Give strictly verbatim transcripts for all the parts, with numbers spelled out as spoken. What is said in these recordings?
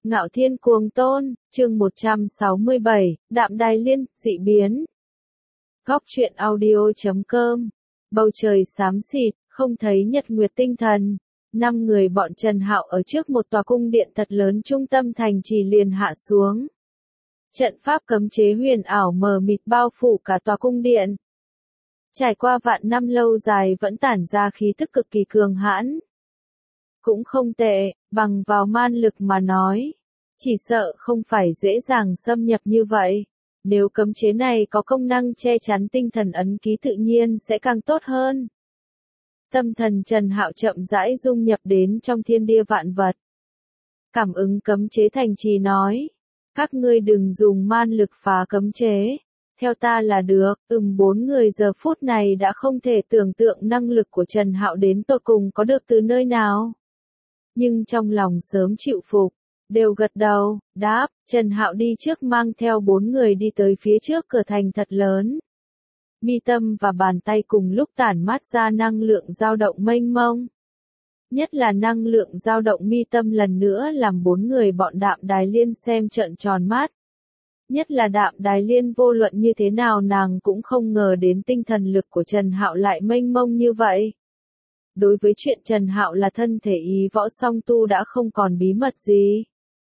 Ngạo Thiên Cuồng Tôn, chương một trăm sáu mươi bảy, Đạm Đài Liên, dị biến. Góc truyện audio chấm com. Bầu trời xám xịt, không thấy nhật nguyệt tinh thần. Năm người bọn Trần Hạo ở trước một tòa cung điện thật lớn trung tâm thành trì liền hạ xuống. Trận pháp cấm chế huyền ảo mờ mịt bao phủ cả tòa cung điện. Trải qua vạn năm lâu dài vẫn tản ra khí tức cực kỳ cường hãn. Cũng không tệ, bằng vào man lực mà nói. Chỉ sợ không phải dễ dàng xâm nhập như vậy. Nếu cấm chế này có công năng che chắn tinh thần ấn ký tự nhiên sẽ càng tốt hơn. Tâm thần Trần Hạo chậm rãi dung nhập đến trong thiên địa vạn vật. Cảm ứng cấm chế thành trì nói. Các ngươi đừng dùng man lực phá cấm chế. Theo ta là được, ừm bốn người giờ phút này đã không thể tưởng tượng năng lực của Trần Hạo đến tột cùng có được từ nơi nào. Nhưng trong lòng sớm chịu phục, đều gật đầu, đáp, Trần Hạo đi trước mang theo bốn người đi tới phía trước cửa thành thật lớn. Mi tâm và bàn tay cùng lúc tản mát ra năng lượng dao động mênh mông. Nhất là năng lượng dao động mi tâm lần nữa làm bốn người bọn Đạm Đài Liên xem trợn tròn mắt. Nhất là Đạm Đài Liên vô luận như thế nào nàng cũng không ngờ đến tinh thần lực của Trần Hạo lại mênh mông như vậy. Đối với chuyện Trần Hạo là thân thể ý võ song tu đã không còn bí mật gì.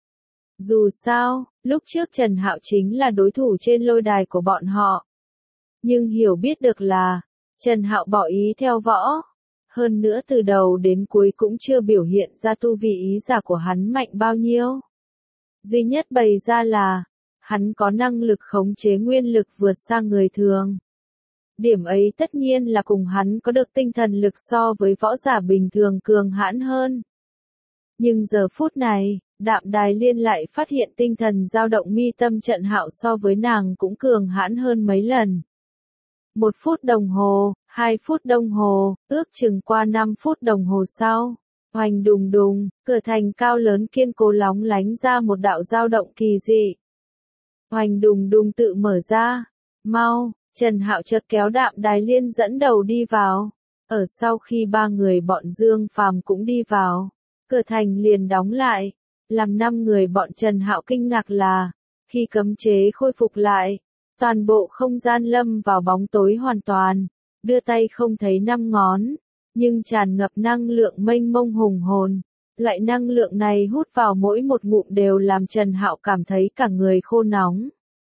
Dù sao, lúc trước Trần Hạo chính là đối thủ trên lôi đài của bọn họ. Nhưng hiểu biết được là, Trần Hạo bỏ ý theo võ. Hơn nữa từ đầu đến cuối cũng chưa biểu hiện ra tu vi ý giả của hắn mạnh bao nhiêu. Duy nhất bày ra là, hắn có năng lực khống chế nguyên lực vượt xa người thường. Điểm ấy tất nhiên là cùng hắn có được tinh thần lực so với võ giả bình thường cường hãn hơn. Nhưng giờ phút này, Đạm Đài Liên lại phát hiện tinh thần dao động mi tâm Trần Hạo so với nàng cũng cường hãn hơn mấy lần. Một phút đồng hồ, hai phút đồng hồ, ước chừng qua năm phút đồng hồ sau. Oanh đùng đùng, cửa thành cao lớn kiên cố lóng lánh ra một đạo dao động kỳ dị. Oanh đùng đùng tự mở ra. Mau, Trần Hạo chợt kéo Đạm Đài Liên dẫn đầu đi vào. Ở sau khi ba người bọn Dương Phàm cũng đi vào, cửa thành liền đóng lại. Làm năm người bọn Trần Hạo kinh ngạc là, khi cấm chế khôi phục lại, toàn bộ không gian lâm vào bóng tối hoàn toàn, đưa tay không thấy năm ngón, nhưng tràn ngập năng lượng mênh mông hùng hồn. Loại năng lượng này hút vào mỗi một ngụm đều làm Trần Hạo cảm thấy cả người khô nóng.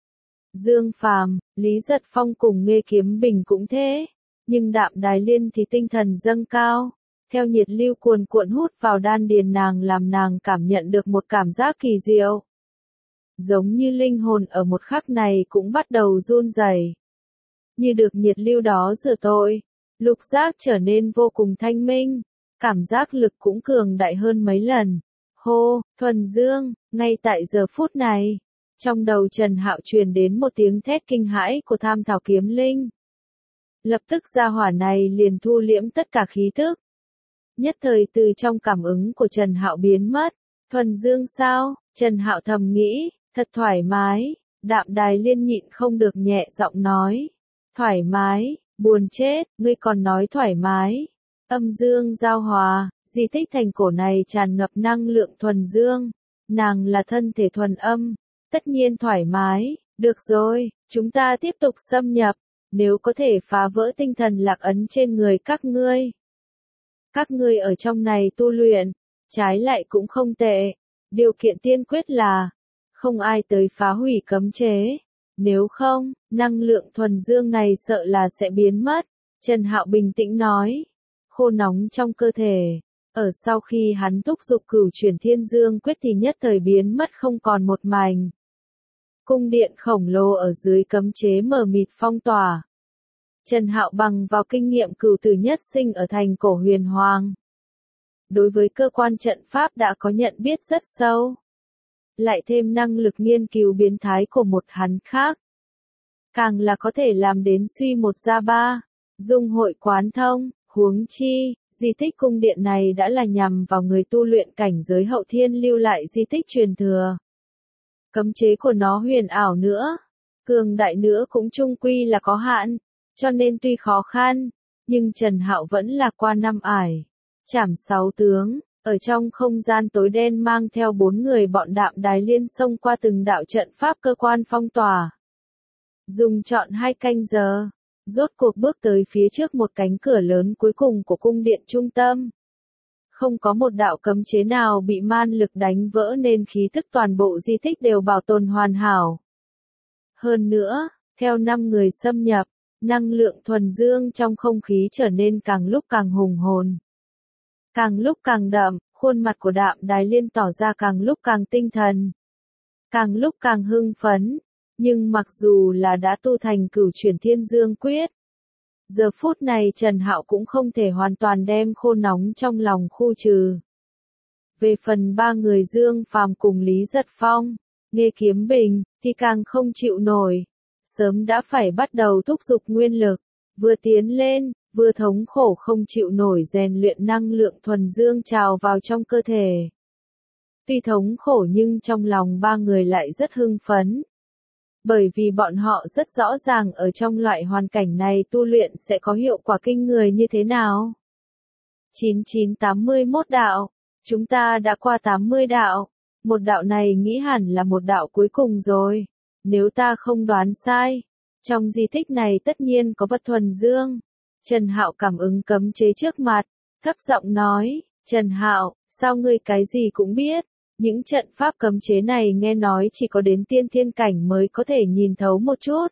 Dương Phàm, Lý Giật Phong cùng Nghê Kiếm Bình cũng thế, nhưng Đạm Đài Liên thì tinh thần dâng cao. Theo nhiệt lưu cuồn cuộn hút vào đan điền nàng làm nàng cảm nhận được một cảm giác kỳ diệu. Giống như linh hồn ở một khắc này cũng bắt đầu run rẩy. Như được nhiệt lưu đó rửa tội, lục giác trở nên vô cùng thanh minh, cảm giác lực cũng cường đại hơn mấy lần. Hô, thuần dương, ngay tại giờ phút này, trong đầu Trần Hạo truyền đến một tiếng thét kinh hãi của Tham Thảo Kiếm Linh. Lập tức gia hỏa này liền thu liễm tất cả khí tức. Nhất thời từ trong cảm ứng của Trần Hạo biến mất. Thuần dương sao? Trần Hạo thầm nghĩ, thật thoải mái. Đạm Đài Liên nhịn không được nhẹ giọng nói. Thoải mái, buồn chết, ngươi còn nói thoải mái. Âm dương giao hòa, di tích thành cổ này tràn ngập năng lượng thuần dương. Nàng là thân thể thuần âm, tất nhiên thoải mái. Được rồi, chúng ta tiếp tục xâm nhập. Nếu có thể phá vỡ tinh thần lạc ấn trên người các ngươi. Các ngươi ở trong này tu luyện, trái lại cũng không tệ. Điều kiện tiên quyết là, không ai tới phá hủy cấm chế. Nếu không, năng lượng thuần dương này sợ là sẽ biến mất. Trần Hạo bình tĩnh nói. Khô nóng trong cơ thể. Ở sau khi hắn thúc giục cửu chuyển thiên dương quyết thì nhất thời biến mất không còn một mảnh. Cung điện khổng lồ ở dưới cấm chế mờ mịt phong tỏa. Trần Hạo bằng vào kinh nghiệm cửu tử nhất sinh ở thành cổ huyền hoàng. Đối với cơ quan trận pháp đã có nhận biết rất sâu. Lại thêm năng lực nghiên cứu biến thái của một hắn khác. Càng là có thể làm đến suy một ra ba, dung hội quán thông, huống chi, di tích cung điện này đã là nhằm vào người tu luyện cảnh giới hậu thiên lưu lại di tích truyền thừa. Cấm chế của nó huyền ảo nữa, cường đại nữa cũng chung quy là có hạn. Cho nên tuy khó khăn, nhưng Trần Hạo vẫn là qua năm ải. Trảm sáu tướng, Ở trong không gian tối đen mang theo bốn người bọn Đạm Đài Liên xông qua từng đạo trận pháp cơ quan phong tỏa. Dùng trọn hai canh giờ, rốt cuộc bước tới phía trước một cánh cửa lớn cuối cùng của cung điện trung tâm. Không có một đạo cấm chế nào bị man lực đánh vỡ nên khí tức toàn bộ di tích đều bảo tồn hoàn hảo. Hơn nữa, theo năm người xâm nhập, năng lượng thuần dương trong không khí trở nên càng lúc càng hùng hồn. Càng lúc càng đậm, khuôn mặt của Đạm Đài Liên tỏ ra càng lúc càng tinh thần. Càng lúc càng hưng phấn, nhưng mặc dù là đã tu thành cửu chuyển thiên dương quyết. Giờ phút này Trần Hạo cũng không thể hoàn toàn đem khô nóng trong lòng khu trừ. Về phần ba người Dương Phàm cùng Lý Giật Phong, Nghê Kiếm Bình, thì càng không chịu nổi. Sớm đã phải bắt đầu thúc giục nguyên lực, vừa tiến lên, vừa thống khổ không chịu nổi rèn luyện năng lượng thuần dương trào vào trong cơ thể. Tuy thống khổ nhưng trong lòng ba người lại rất hưng phấn. Bởi vì bọn họ rất rõ ràng ở trong loại hoàn cảnh này tu luyện sẽ có hiệu quả kinh người như thế nào. chín chín tám mươi mốt đạo, chúng ta đã qua tám mươi đạo, một đạo này nghĩ hẳn là một đạo cuối cùng rồi, nếu ta không đoán sai, trong di tích này tất nhiên có vật thuần dương. Trần Hạo cảm ứng cấm chế trước mặt, thấp giọng nói, Trần Hạo, sao ngươi cái gì cũng biết? Những trận pháp cấm chế này nghe nói chỉ có đến tiên thiên cảnh mới có thể nhìn thấu một chút.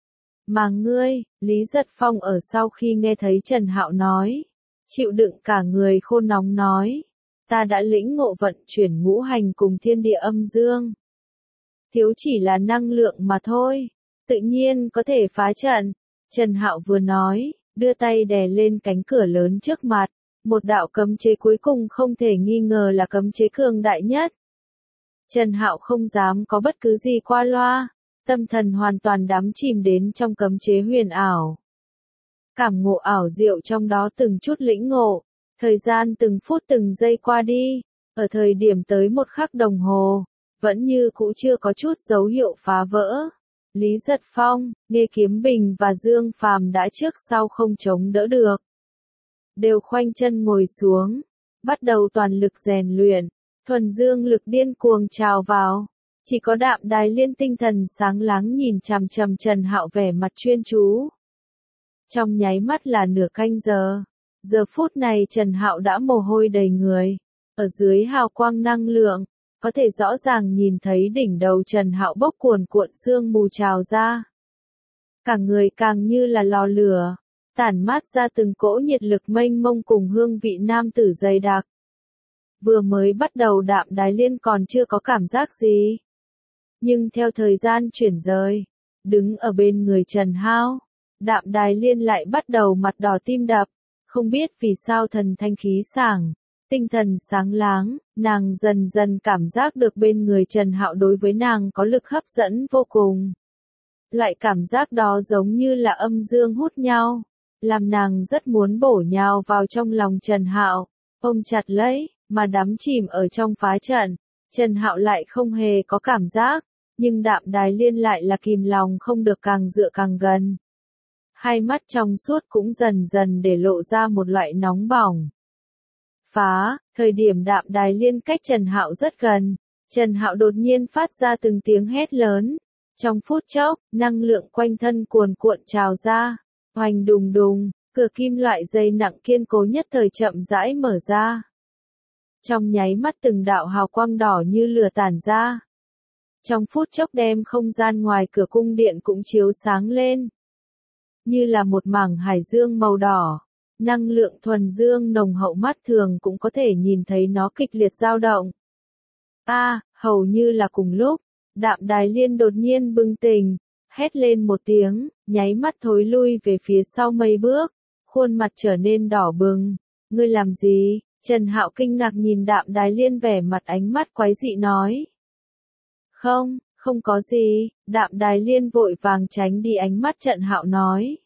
Mà ngươi, Lý Giật Phong ở sau khi nghe thấy Trần Hạo nói, chịu đựng cả người khô nóng nói, ta đã lĩnh ngộ vận chuyển ngũ hành cùng thiên địa âm dương. Thiếu chỉ là năng lượng mà thôi, tự nhiên có thể phá trận. Trần Hạo vừa nói, đưa tay đè lên cánh cửa lớn trước mặt. Một đạo cấm chế cuối cùng không thể nghi ngờ là cấm chế cường đại nhất. Trần Hạo không dám có bất cứ gì qua loa, tâm thần hoàn toàn đắm chìm đến trong cấm chế huyền ảo. Cảm ngộ ảo diệu trong đó từng chút lĩnh ngộ, thời gian từng phút từng giây qua đi, ở thời điểm tới một khắc đồng hồ, vẫn như cũ chưa có chút dấu hiệu phá vỡ. Lý Giật Phong, Nghê Kiếm Bình và Dương Phàm đã trước sau không chống đỡ được. Đều khoanh chân ngồi xuống, bắt đầu toàn lực rèn luyện, thuần dương lực điên cuồng trào vào. Chỉ có Đạm Đài Liên tinh thần sáng láng nhìn chằm chằm Trần Hạo vẻ mặt chuyên chú. Trong nháy mắt là nửa canh giờ, giờ phút này Trần Hạo đã mồ hôi đầy người, ở dưới hào quang năng lượng, có thể rõ ràng nhìn thấy đỉnh đầu Trần Hạo bốc cuồn cuộn sương mù trào ra. Cả người càng như là lò lửa, tản mát ra từng cỗ nhiệt lực mênh mông cùng hương vị nam tử dày đặc. Vừa mới bắt đầu Đạm Đài Liên còn chưa có cảm giác gì. Nhưng theo thời gian chuyển rời, đứng ở bên người Trần Hạo, Đạm Đài Liên lại bắt đầu mặt đỏ tim đập, không biết vì sao thần thanh khí sảng, tinh thần sáng láng, nàng dần dần cảm giác được bên người Trần Hạo đối với nàng có lực hấp dẫn vô cùng. Loại cảm giác đó giống như là âm dương hút nhau, làm nàng rất muốn bổ nhào vào trong lòng Trần Hạo, ôm chặt lấy, mà đắm chìm ở trong phá trận. Trần Hạo lại không hề có cảm giác, nhưng Đạm Đài Liên lại là kìm lòng không được càng dựa càng gần. Hai mắt trong suốt cũng dần dần để lộ ra một loại nóng bỏng. Phá, thời điểm Đạm Đài Liên cách Trần Hạo rất gần, Trần Hạo đột nhiên phát ra từng tiếng hét lớn. Trong phút chốc, năng lượng quanh thân cuồn cuộn trào ra, oanh đùng đùng, cửa kim loại dày nặng kiên cố nhất thời chậm rãi mở ra. Trong nháy mắt từng đạo hào quang đỏ như lửa tản ra. Trong phút chốc đem không gian ngoài cửa cung điện cũng chiếu sáng lên. Như là một mảng hải dương màu đỏ, năng lượng thuần dương nồng hậu mắt thường cũng có thể nhìn thấy nó kịch liệt dao động. A, à, hầu như là cùng lúc, Đạm Đài Liên đột nhiên bừng tỉnh, hét lên một tiếng, nháy mắt thối lui về phía sau mấy bước, khuôn mặt trở nên đỏ bừng. Ngươi làm gì? Trần Hạo kinh ngạc nhìn Đạm Đài Liên vẻ mặt ánh mắt quái dị nói. Không, không có gì, Đạm Đài Liên vội vàng tránh đi ánh mắt Trần Hạo nói.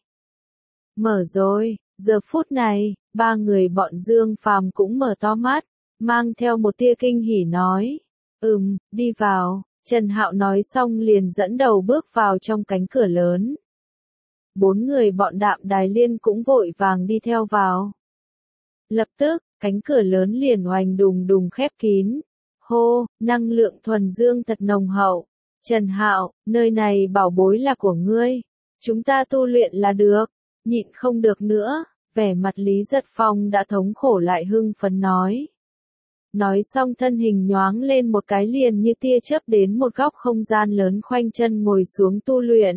Mở rồi, giờ phút này, ba người bọn Dương Phàm cũng mở to mắt, mang theo một tia kinh hỉ nói. Ừm, đi vào. Trần Hạo nói xong liền dẫn đầu bước vào trong cánh cửa lớn. Bốn người bọn Đạm Đài Liên cũng vội vàng đi theo vào. Lập tức, cánh cửa lớn liền oành đùng đùng khép kín. Hô, năng lượng thuần dương thật nồng hậu. Trần Hạo, nơi này bảo bối là của ngươi. Chúng ta tu luyện là được. Nhịn không được nữa, vẻ mặt Lý Giật Phong đã thống khổ lại hưng phấn nói. Nói xong thân hình nhoáng lên một cái liền như tia chớp đến một góc không gian lớn khoanh chân ngồi xuống tu luyện.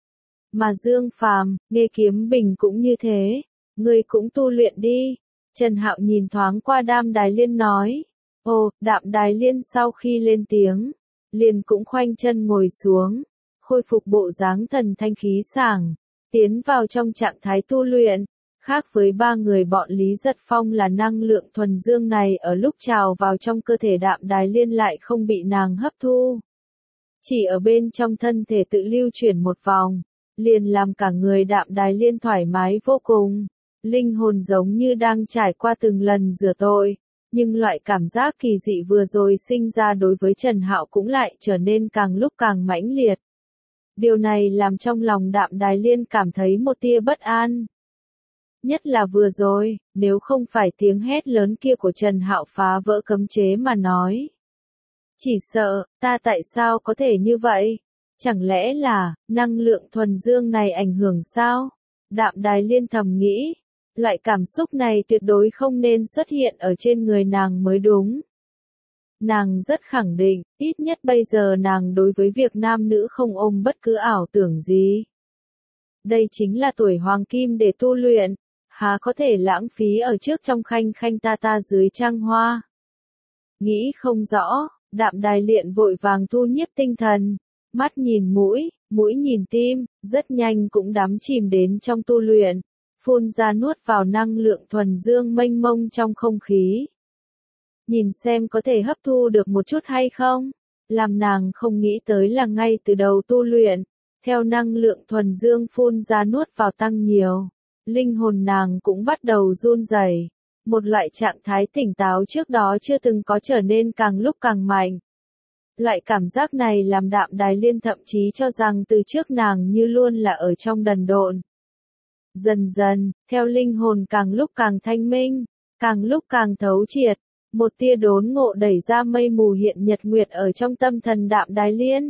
Mà Dương Phàm, Nghê Kiếm Bình cũng như thế, ngươi cũng tu luyện đi. Trần Hạo nhìn thoáng qua Đạm Đài Liên nói. Ồ, Đạm Đài Liên sau khi lên tiếng, liền cũng khoanh chân ngồi xuống, khôi phục bộ dáng thần thanh khí sảng, tiến vào trong trạng thái tu luyện. Khác với ba người bọn Lý Giật Phong là năng lượng thuần dương này ở lúc trào vào trong cơ thể Đạm Đài Liên lại không bị nàng hấp thu. Chỉ ở bên trong thân thể tự lưu chuyển một vòng, liền làm cả người Đạm Đài Liên thoải mái vô cùng. Linh hồn giống như đang trải qua từng lần rửa tội, nhưng loại cảm giác kỳ dị vừa rồi sinh ra đối với Trần Hạo cũng lại trở nên càng lúc càng mãnh liệt. Điều này làm trong lòng Đạm Đài Liên cảm thấy một tia bất an. Nhất là vừa rồi, nếu không phải tiếng hét lớn kia của Trần Hạo phá vỡ cấm chế mà nói. Chỉ sợ, ta tại sao có thể như vậy? Chẳng lẽ là, năng lượng thuần dương này ảnh hưởng sao? Đạm Đài Liên thầm nghĩ, loại cảm xúc này tuyệt đối không nên xuất hiện ở trên người nàng mới đúng. Nàng rất khẳng định, ít nhất bây giờ nàng đối với việc nam nữ không ôm bất cứ ảo tưởng gì. Đây chính là tuổi hoàng kim để tu luyện, há có thể lãng phí ở trước trong khanh khanh ta ta dưới trăng hoa. Nghĩ không rõ, Đạm Đài Liên vội vàng thu nhiếp tinh thần, mắt nhìn mũi, mũi nhìn tim, rất nhanh cũng đắm chìm đến trong tu luyện, phun ra nuốt vào năng lượng thuần dương mênh mông trong không khí. Nhìn xem có thể hấp thu được một chút hay không, làm nàng không nghĩ tới là ngay từ đầu tu luyện, theo năng lượng thuần dương phun ra nuốt vào tăng nhiều, linh hồn nàng cũng bắt đầu run rẩy, một loại trạng thái tỉnh táo trước đó chưa từng có trở nên càng lúc càng mạnh. Loại cảm giác này làm Đạm Đài Liên thậm chí cho rằng từ trước nàng như luôn là ở trong đần độn. Dần dần, theo linh hồn càng lúc càng thanh minh, càng lúc càng thấu triệt, một tia đốn ngộ đẩy ra mây mù hiện nhật nguyệt ở trong tâm thần Đạm Đài Liên.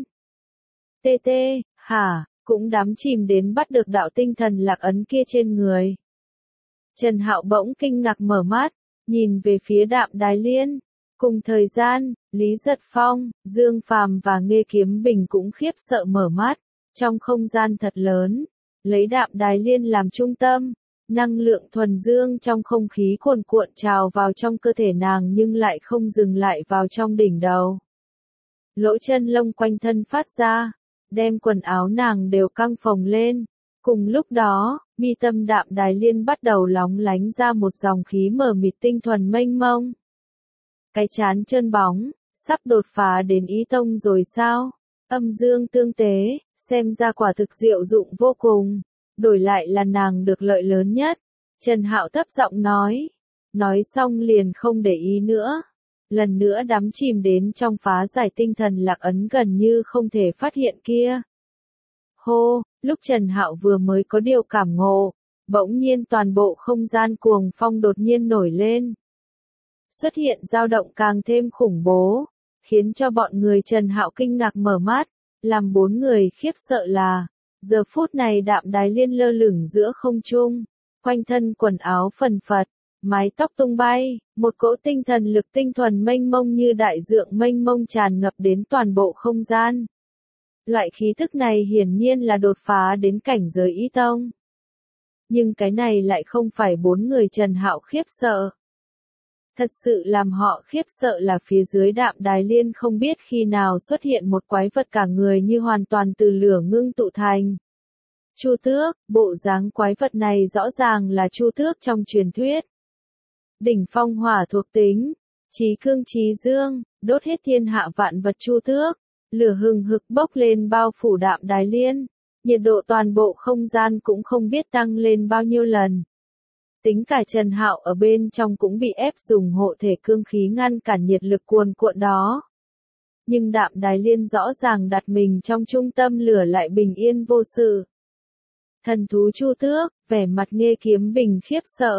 Tê tê, hả, cũng đắm chìm đến bắt được đạo tinh thần lạc ấn kia trên người. Trần Hạo bỗng kinh ngạc mở mắt, nhìn về phía Đạm Đài Liên. Cùng thời gian, Lý Giật Phong, Dương Phàm và Nghê Kiếm Bình cũng khiếp sợ mở mắt, trong không gian thật lớn, lấy Đạm Đài Liên làm trung tâm, năng lượng thuần dương trong không khí cuồn cuộn trào vào trong cơ thể nàng nhưng lại không dừng lại vào trong đỉnh đầu. Lỗ chân lông quanh thân phát ra, đem quần áo nàng đều căng phồng lên. Cùng lúc đó, mi tâm Đạm Đài Liên bắt đầu lóng lánh ra một dòng khí mờ mịt tinh thuần mênh mông. Cái chán trơn bóng, sắp đột phá đến ý tông rồi sao? Âm dương tương tế, xem ra quả thực diệu dụng vô cùng. Đổi lại là nàng được lợi lớn nhất. Trần Hạo thấp giọng nói. Nói xong liền không để ý nữa. Lần nữa đắm chìm đến trong phá giải tinh thần lạc ấn gần như không thể phát hiện kia. Hô, lúc Trần Hạo vừa mới có điều cảm ngộ, bỗng nhiên toàn bộ không gian cuồng phong đột nhiên nổi lên. Xuất hiện dao động càng thêm khủng bố, khiến cho bọn người Trần Hạo kinh ngạc mở mắt, làm bốn người khiếp sợ là, giờ phút này Đạm Đài Liên lơ lửng giữa không trung, quanh thân quần áo phần phật, mái tóc tung bay, một cỗ tinh thần lực tinh thuần mênh mông như đại dượng mênh mông tràn ngập đến toàn bộ không gian. Loại khí thức này hiển nhiên là đột phá đến cảnh giới ý tông. Nhưng cái này lại không phải bốn người Trần Hạo khiếp sợ. Thật sự làm họ khiếp sợ là phía dưới Đạm Đài Liên không biết khi nào xuất hiện một quái vật cả người như hoàn toàn từ lửa ngưng tụ thành. Chu Tước, bộ dáng quái vật này rõ ràng là Chu Tước trong truyền thuyết. Đỉnh phong hỏa thuộc tính, chí cương chí dương, đốt hết thiên hạ vạn vật Chu Tước, lửa hừng hực bốc lên bao phủ Đạm Đài Liên, nhiệt độ toàn bộ không gian cũng không biết tăng lên bao nhiêu lần. Tính cả Trần Hạo ở bên trong cũng bị ép dùng hộ thể cương khí ngăn cản nhiệt lực cuồn cuộn đó. Nhưng Đạm Đài Liên rõ ràng đặt mình trong trung tâm lửa lại bình yên vô sự. Thần thú Chu Tước, vẻ mặt Nghê Kiếm Bình khiếp sợ.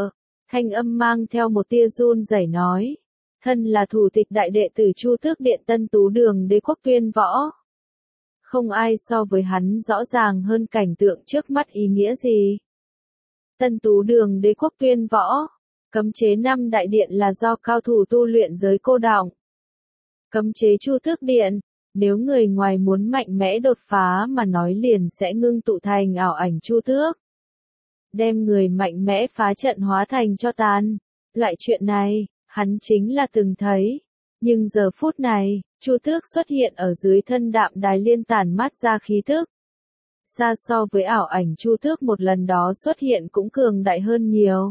Thanh âm mang theo một tia run rẩy nói. Thân là thủ tịch đại đệ tử Chu Tước Điện Tân Tú Đường Đế Quốc tuyên võ. Không ai so với hắn rõ ràng hơn cảnh tượng trước mắt ý nghĩa gì. Tân Tú Đường Đế Quốc tuyên võ. Cấm chế năm đại điện là do cao thủ tu luyện giới cô đọng. Cấm chế Chu Tước Điện. Nếu người ngoài muốn mạnh mẽ đột phá mà nói liền sẽ ngưng tụ thành ảo ảnh Chu Tước. Đem người mạnh mẽ phá trận hóa thành cho tàn. Loại chuyện này, hắn chính là từng thấy. Nhưng giờ phút này, Chu Tước xuất hiện ở dưới thân Đạm Đài Liên tản mát ra khí tức. Xa so với ảo ảnh Chu Tước một lần đó xuất hiện cũng cường đại hơn nhiều.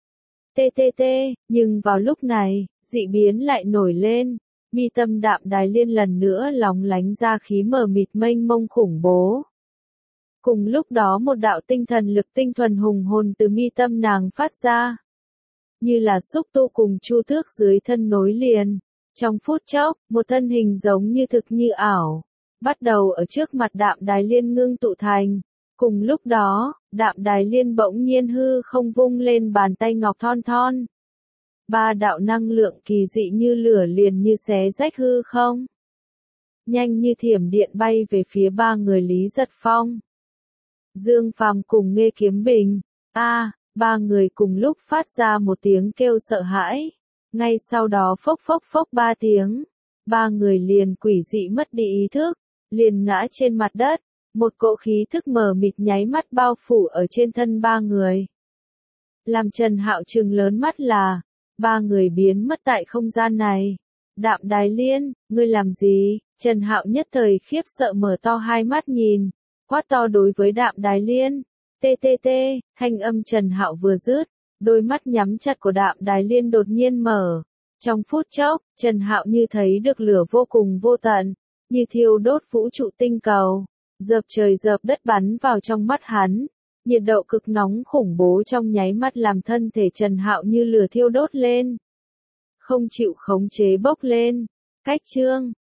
tê tê tê, nhưng vào lúc này, dị biến lại nổi lên. Mi tâm Đạm Đài Liên lần nữa lóng lánh ra khí mờ mịt mênh mông khủng bố. Cùng lúc đó một đạo tinh thần lực tinh thuần hùng hồn từ mi tâm nàng phát ra. Như là xúc tu cùng Chu Tước dưới thân nối liền. Trong phút chốc, một thân hình giống như thực như ảo. Bắt đầu ở trước mặt Đạm Đài Liên ngưng tụ thành. Cùng lúc đó, Đạm Đài Liên bỗng nhiên hư không vung lên bàn tay ngọc thon thon. Ba đạo năng lượng kỳ dị như lửa liền như xé rách hư không. Nhanh như thiểm điện bay về phía ba người Lý Giật Phong. Dương Phàm cùng Nghê Kiếm Bình. A, à, ba người cùng lúc phát ra một tiếng kêu sợ hãi. Ngay sau đó phốc phốc phốc ba tiếng. Ba người liền quỷ dị mất đi ý thức. Liền ngã trên mặt đất. Một cỗ khí thức mờ mịt nháy mắt bao phủ ở trên thân ba người. Làm Trần Hạo trừng lớn mắt là. Ba người biến mất tại không gian này. Đạm Đài Liên, ngươi làm gì? Trần Hạo nhất thời khiếp sợ mở to hai mắt nhìn. Quát to đối với Đạm Đài Liên. Tê tê tê, thanh âm Trần Hạo vừa dứt. Đôi mắt nhắm chặt của Đạm Đài Liên đột nhiên mở. Trong phút chốc, Trần Hạo như thấy được lửa vô cùng vô tận. Như thiêu đốt vũ trụ tinh cầu. Dợp trời dợp đất bắn vào trong mắt hắn. Nhiệt độ cực nóng khủng bố trong nháy mắt làm thân thể Trần Hạo như lửa thiêu đốt lên. Không chịu khống chế bốc lên. Cách chương.